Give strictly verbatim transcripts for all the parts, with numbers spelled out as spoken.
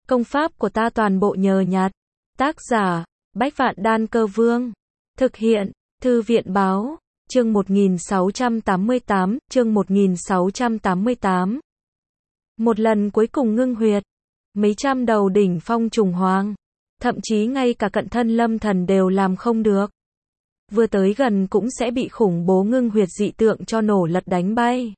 Công pháp của ta toàn bộ nhờ nhặt. Tác giả, Bách Vạn Đan Cơ Vương. Thực hiện, Thư viện Báo. Chương một nghìn sáu trăm tám mươi tám, chương một nghìn sáu trăm tám mươi tám. Một lần cuối cùng ngưng huyệt. Mấy trăm đầu đỉnh phong trùng hoàng. Thậm chí ngay cả cận thân Lâm Thần đều làm không được. Vừa tới gần cũng sẽ bị khủng bố ngưng huyệt dị tượng cho nổ lật đánh bay.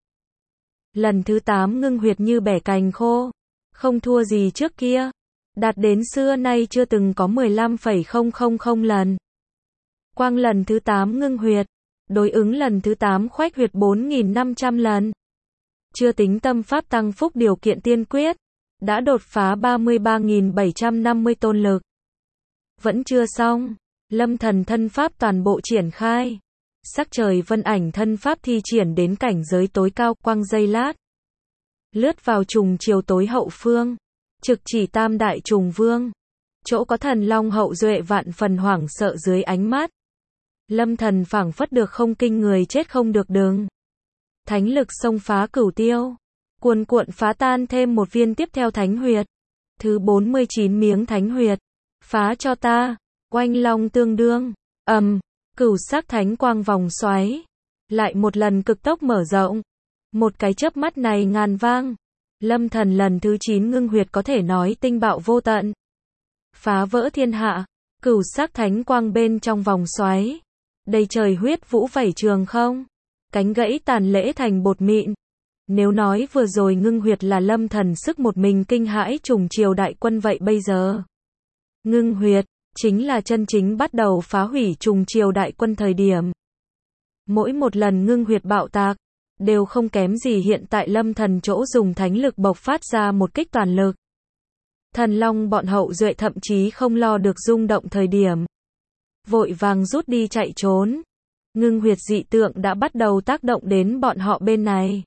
Lần thứ tám ngưng huyệt như bẻ cành khô. Không thua gì trước kia. Đạt đến xưa nay chưa từng có mười lăm phẩy không không không lần. Quang lần thứ tám ngưng huyệt. Đối ứng lần thứ tám khoách huyệt bốn nghìn năm trăm lần. Chưa tính tâm pháp tăng phúc điều kiện tiên quyết. Đã đột phá ba mươi ba nghìn bảy trăm năm mươi tôn lực. Vẫn chưa xong. Lâm Thần thân pháp toàn bộ triển khai. Sắc trời vân ảnh thân pháp thi triển đến cảnh giới tối cao, quang giây lát. Lướt vào trùng chiều tối hậu phương. Trực chỉ tam đại trùng vương. Chỗ có thần long hậu duệ vạn phần hoảng sợ dưới ánh mắt. Lâm Thần phảng phất được không kinh người chết không được đừng. Thánh lực xông phá cửu tiêu. Cuồn cuộn phá tan thêm một viên tiếp theo thánh huyệt. Thứ bốn mươi chín miếng thánh huyệt. Phá cho ta. Oanh long tương đương. Ầm. Um, cửu sắc thánh quang vòng xoáy. Lại một lần cực tốc mở rộng. Một cái chớp mắt này ngàn vang. Lâm Thần lần thứ chín ngưng huyệt có thể nói tinh bạo vô tận. Phá vỡ thiên hạ. Cửu sắc thánh quang bên trong vòng xoáy. Đầy trời huyết vũ vẩy trường không. Cánh gãy tàn lễ thành bột mịn. Nếu nói vừa rồi ngưng huyệt là Lâm Thần sức một mình kinh hãi trùng triều đại quân vậy bây giờ. Ngưng huyệt, chính là chân chính bắt đầu phá hủy trùng triều đại quân thời điểm. Mỗi một lần ngưng huyệt bạo tạc, đều không kém gì hiện tại Lâm Thần chỗ dùng thánh lực bộc phát ra một kích toàn lực. Thần long bọn hậu duệ thậm chí không lo được rung động thời điểm. Vội vàng rút đi chạy trốn. Ngưng huyệt dị tượng đã bắt đầu tác động đến bọn họ bên này.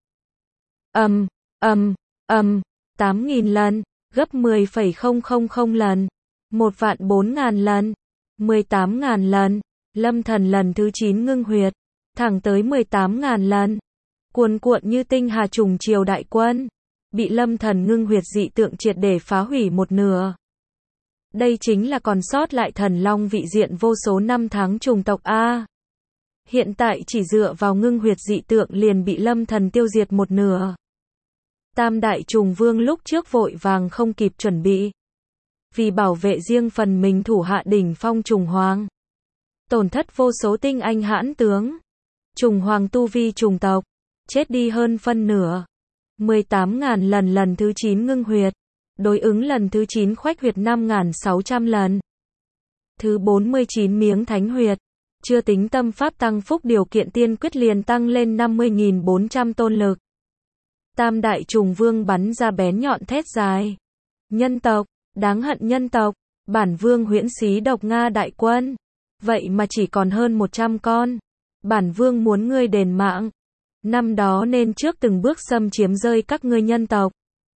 Ầm, ầm, ầm, tám nghìn lần, gấp mười phẩy không không không lần, một vạn bốn ngàn lần, mười tám ngàn lần, Lâm Thần lần thứ chín ngưng huyệt, thẳng tới mười tám ngàn lần. Cuồn cuộn như tinh hà trùng triều đại quân, bị Lâm Thần ngưng huyệt dị tượng triệt để phá hủy một nửa. Đây chính là còn sót lại thần long vị diện vô số năm tháng trùng tộc A. Hiện tại chỉ dựa vào ngưng huyệt dị tượng liền bị Lâm Thần tiêu diệt một nửa. Tam đại trùng vương lúc trước vội vàng không kịp chuẩn bị. Vì bảo vệ riêng phần mình thủ hạ đỉnh phong trùng hoàng. Tổn thất vô số tinh anh hãn tướng. Trùng hoàng tu vi trùng tộc. Chết đi hơn phân nửa. mười tám ngàn lần lần thứ chín ngưng huyệt. Đối ứng lần thứ chín khoách huyệt năm nghìn sáu trăm lần. Thứ bốn mươi chín miếng thánh huyệt. Chưa tính tâm pháp tăng phúc điều kiện tiên quyết liền tăng lên năm mươi nghìn bốn trăm tôn lực. Tam đại trùng vương bắn ra bén nhọn thét dài. Nhân tộc, đáng hận nhân tộc, bản vương huyễn xí độc Nga đại quân. Vậy mà chỉ còn hơn một trăm con. Bản vương muốn ngươi đền mạng. Năm đó nên trước từng bước xâm chiếm rơi các ngươi nhân tộc.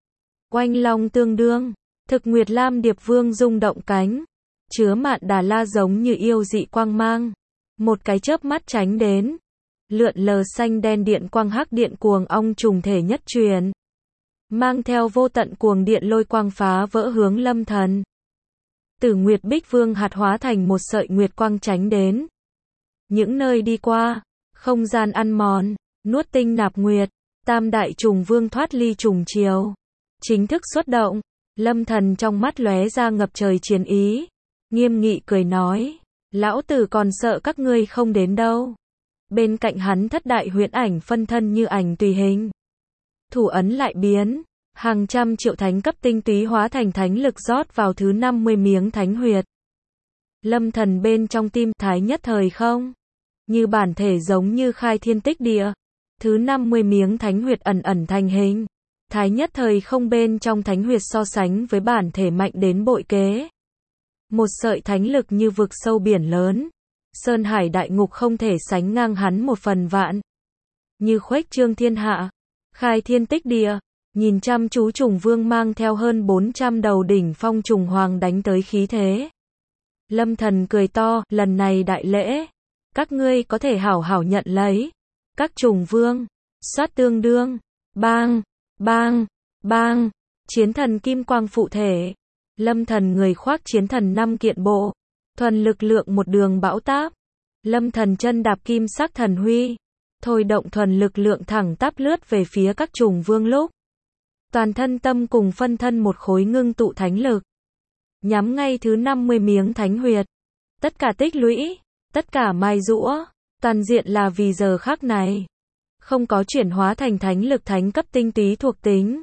Oanh long tương đương, thực nguyệt lam điệp vương rung động cánh. Chứa mạn đà la giống như yêu dị quang mang. Một cái chớp mắt tránh đến. Lượn lờ xanh đen điện quang hắc điện cuồng ong trùng thể nhất truyền. Mang theo vô tận cuồng điện lôi quang phá vỡ hướng Lâm Thần. Tử Nguyệt Bích Vương hạt hóa thành một sợi nguyệt quang tránh đến. Những nơi đi qua, không gian ăn mòn, nuốt tinh nạp nguyệt, tam đại trùng vương thoát ly trùng chiều. Chính thức xuất động, Lâm Thần trong mắt lóe ra ngập trời chiến ý. Nghiêm nghị cười nói, lão tử còn sợ các ngươi không đến đâu. Bên cạnh hắn thất đại huyễn ảnh phân thân như ảnh tùy hình. Thủ ấn lại biến, hàng trăm triệu thánh cấp tinh túy hóa thành thánh lực rót vào thứ năm mươi miếng thánh huyệt. Lâm Thần bên trong tim thái nhất thời không. Như bản thể giống như khai thiên tích địa. Thứ năm mươi miếng thánh huyệt ẩn ẩn thành hình. Thái nhất thời không bên trong thánh huyệt so sánh với bản thể mạnh đến bội kế. Một sợi thánh lực như vực sâu biển lớn. Sơn hải đại ngục không thể sánh ngang hắn một phần vạn. Như khuếch trương thiên hạ. Khai thiên tích địa. Nhìn chăm chú trùng vương mang theo hơn bốn trăm đầu đỉnh phong trùng hoàng đánh tới khí thế. Lâm Thần cười to, lần này đại lễ. Các ngươi có thể hảo hảo nhận lấy. Các trùng vương. Xoát tương đương. Bang. Bang. Bang. Chiến thần kim quang phụ thể. Lâm Thần người khoác chiến thần năm kiện bộ, thuần lực lượng một đường bão táp. Lâm Thần chân đạp kim sắc thần huy, thôi động thuần lực lượng thẳng tắp lướt về phía các trùng vương lúc. Toàn thân tâm cùng phân thân một khối ngưng tụ thánh lực. Nhắm ngay thứ năm mươi miếng thánh huyệt. Tất cả tích lũy, tất cả mai rũa, toàn diện là vì giờ khắc này. Không có chuyển hóa thành thánh lực thánh cấp tinh túy thuộc tính.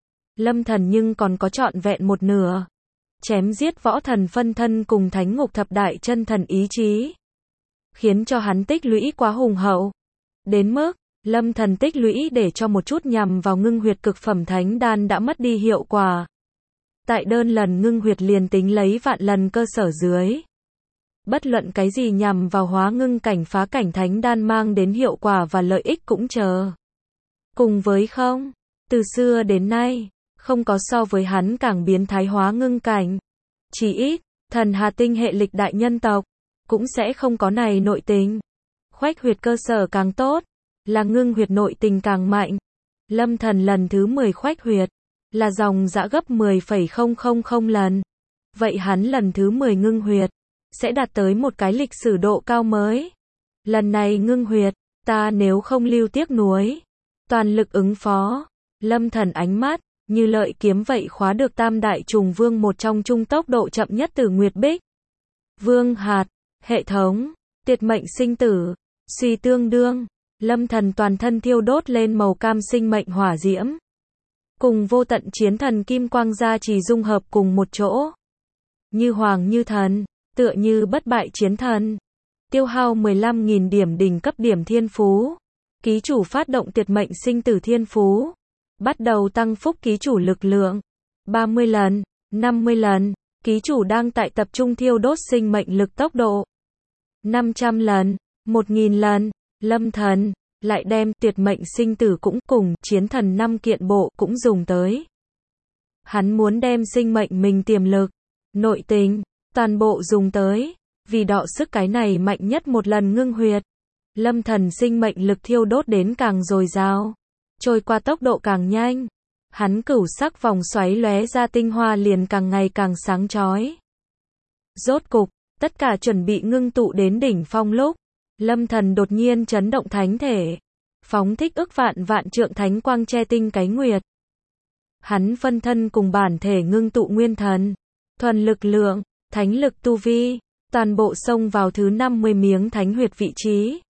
Lâm Thần nhưng còn có trọn vẹn một nửa. Chém giết võ thần phân thân cùng thánh ngục thập đại chân thần ý chí. Khiến cho hắn tích lũy quá hùng hậu. Đến mức, Lâm Thần tích lũy để cho một chút nhằm vào ngưng huyệt cực phẩm thánh đan đã mất đi hiệu quả. Tại đơn lần ngưng huyệt liền tính lấy vạn lần cơ sở dưới. Bất luận cái gì nhằm vào hóa ngưng cảnh phá cảnh thánh đan mang đến hiệu quả và lợi ích cũng chờ. Cùng với không, từ xưa đến nay, không có so với hắn càng biến thái hóa ngưng cảnh. Chỉ ít, thần Hà Tinh hệ lịch đại nhân tộc, cũng sẽ không có này nội tình. Khoách huyệt cơ sở càng tốt, là ngưng huyệt nội tình càng mạnh. Lâm Thần lần thứ mười khoách huyệt, là dòng dã gấp mười phẩy không không không lần. Vậy hắn lần thứ mười ngưng huyệt, sẽ đạt tới một cái lịch sử độ cao mới. Lần này ngưng huyệt, ta nếu không lưu tiếc nuối, toàn lực ứng phó. Lâm Thần ánh mắt, như lợi kiếm vậy khóa được tam đại trùng vương một trong trung tốc độ chậm nhất từ Nguyệt Bích. Vương hạt, hệ thống, tuyệt mệnh sinh tử, suy tương đương. Lâm Thần toàn thân thiêu đốt lên màu cam sinh mệnh hỏa diễm. Cùng vô tận chiến thần kim quang gia trì dung hợp cùng một chỗ. Như hoàng như thần, tựa như bất bại chiến thần. Tiêu hao mười lăm nghìn điểm đỉnh cấp điểm thiên phú. Ký chủ phát động tuyệt mệnh sinh tử thiên phú. Bắt đầu tăng phúc ký chủ lực lượng. ba mươi lần, năm mươi lần. Ký chủ đang tại tập trung thiêu đốt sinh mệnh lực tốc độ. năm trăm lần, một nghìn lần. Lâm Thần lại đem tuyệt mệnh sinh tử cũng cùng chiến thần năm kiện bộ cũng dùng tới. Hắn muốn đem sinh mệnh mình tiềm lực, nội tình, toàn bộ dùng tới, vì đọ sức cái này mạnh nhất một lần ngưng huyệt. Lâm Thần sinh mệnh lực thiêu đốt đến càng dồi dào, trôi qua tốc độ càng nhanh. Hắn cửu sắc vòng xoáy lóe ra tinh hoa liền càng ngày càng sáng chói. Rốt cục, tất cả chuẩn bị ngưng tụ đến đỉnh phong lúc, Lâm Thần đột nhiên chấn động thánh thể, phóng thích ức vạn vạn trượng thánh quang che tinh cái nguyệt. Hắn phân thân cùng bản thể ngưng tụ nguyên thần, thuần lực lượng, thánh lực tu vi, toàn bộ xông vào thứ năm mươi miếng thánh huyệt vị trí.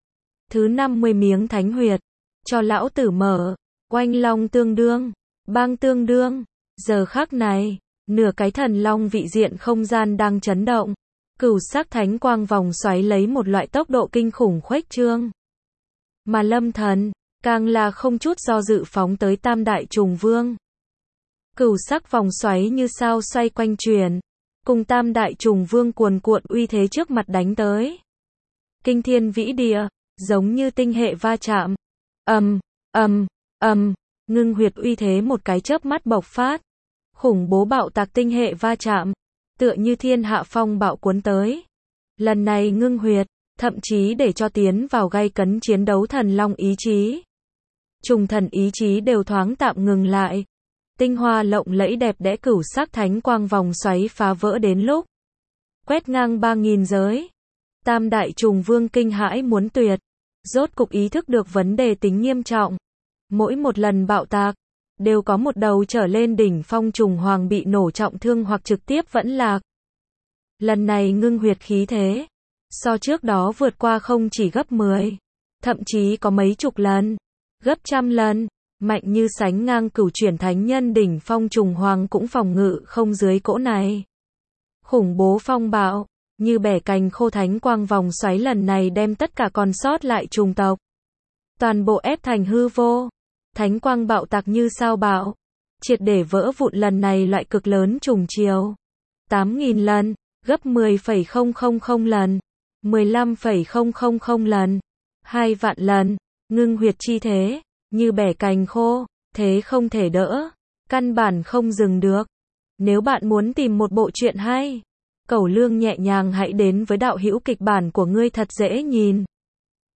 Thứ năm mươi miếng thánh huyệt, cho lão tử mở, oanh long tương đương, bang tương đương. Giờ khắc này, nửa cái thần long vị diện không gian đang chấn động. Cửu sắc thánh quang vòng xoáy lấy một loại tốc độ kinh khủng khuếch trương. Mà Lâm Thần, càng là không chút do dự phóng tới tam đại trùng vương. Cửu sắc vòng xoáy như sao xoay quanh chuyển, cùng tam đại trùng vương cuồn cuộn uy thế trước mặt đánh tới. Kinh thiên vĩ địa, giống như tinh hệ va chạm. Ầm, ầm, ầm, ngưng huyệt uy thế một cái chớp mắt bộc phát. Khủng bố bạo tạc tinh hệ va chạm. Tựa như thiên hạ phong bạo cuốn tới. Lần này ngưng huyệt, thậm chí để cho tiến vào gay cấn chiến đấu thần long ý chí. Trùng thần ý chí đều thoáng tạm ngừng lại. Tinh hoa lộng lẫy đẹp đẽ cửu sắc thánh quang vòng xoáy phá vỡ đến lúc. Quét ngang ba nghìn giới. Tam đại trùng vương kinh hãi muốn tuyệt. Rốt cục ý thức được vấn đề tính nghiêm trọng. Mỗi một lần bạo tạc, đều có một đầu trở lên đỉnh phong trùng hoàng bị nổ trọng thương hoặc trực tiếp vẫn lạc. Lần này ngưng huyệt khí thế, so trước đó vượt qua không chỉ gấp mười, thậm chí có mấy chục lần, gấp trăm lần, mạnh như sánh ngang cửu chuyển thánh nhân đỉnh phong trùng hoàng cũng phòng ngự không dưới cỗ này. Khủng bố phong bạo, như bẻ cành khô thánh quang vòng xoáy lần này đem tất cả còn sót lại trùng tộc. Toàn bộ ép thành hư vô. Thánh quang bạo tạc như sao bạo, triệt để vỡ vụn lần này loại cực lớn trùng chiều. tám nghìn lần, gấp mười phẩy không không không lần, mười lăm phẩy không không không lần, hai vạn lần, ngưng huyệt chi thế, như bẻ cành khô, thế không thể đỡ, căn bản không dừng được. Nếu bạn muốn tìm một bộ truyện hay, Cẩu Lương nhẹ nhàng hãy đến với đạo hữu kịch bản của ngươi thật dễ nhìn.